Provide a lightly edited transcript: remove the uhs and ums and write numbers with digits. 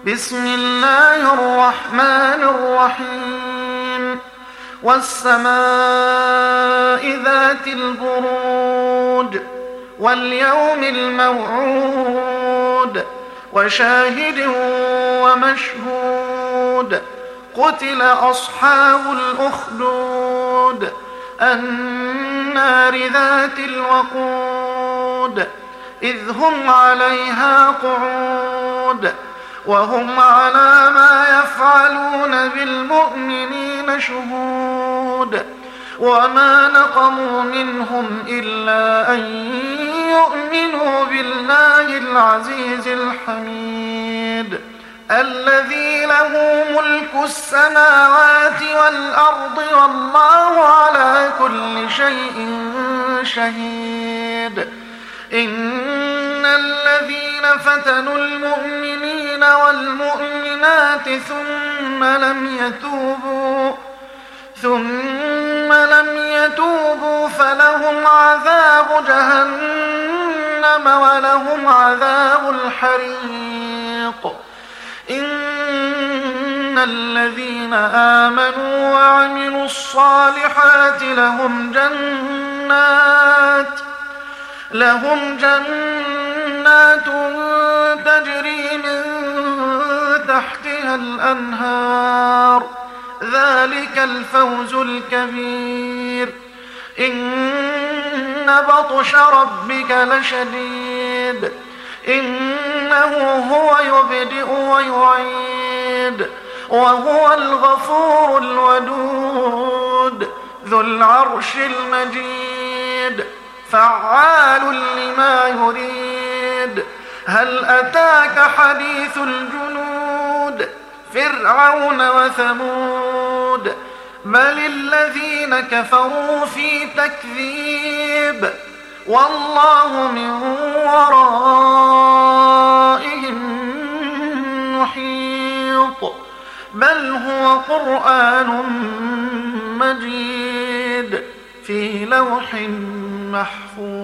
بسم الله الرحمن الرحيم والسماء ذات البروج واليوم الموعود وشاهد ومشهود قتل أصحاب الأخدود النار ذات الوقود إذ هم عليها قعود وهم على ما يفعلون بالمؤمنين شهود وما نقموا منهم إلا أن يؤمنوا بالله العزيز الحميد الذي له ملك السماوات والأرض والله على كل شيء شهيد إن الذين فتنوا المؤمنين والمؤمنات ثم لم يتوبوا فلهم عذاب جهنم ولهم عذاب الحريق إن الذين آمنوا وعملوا الصالحات لهم جنات تجري من تحتها الأنهار ذلك الفوز الكبير إن بطش ربك لشديد إنه هو يبدئ ويعيد وهو الغفور الودود ذو العرش المجيد فعال لما يريد هل أتاك حديث الجنود فرعون وثمود بل الذين كفروا في تكذيب والله من ورائهم محيط بل هو قرآن مجيد في لوح محفوظ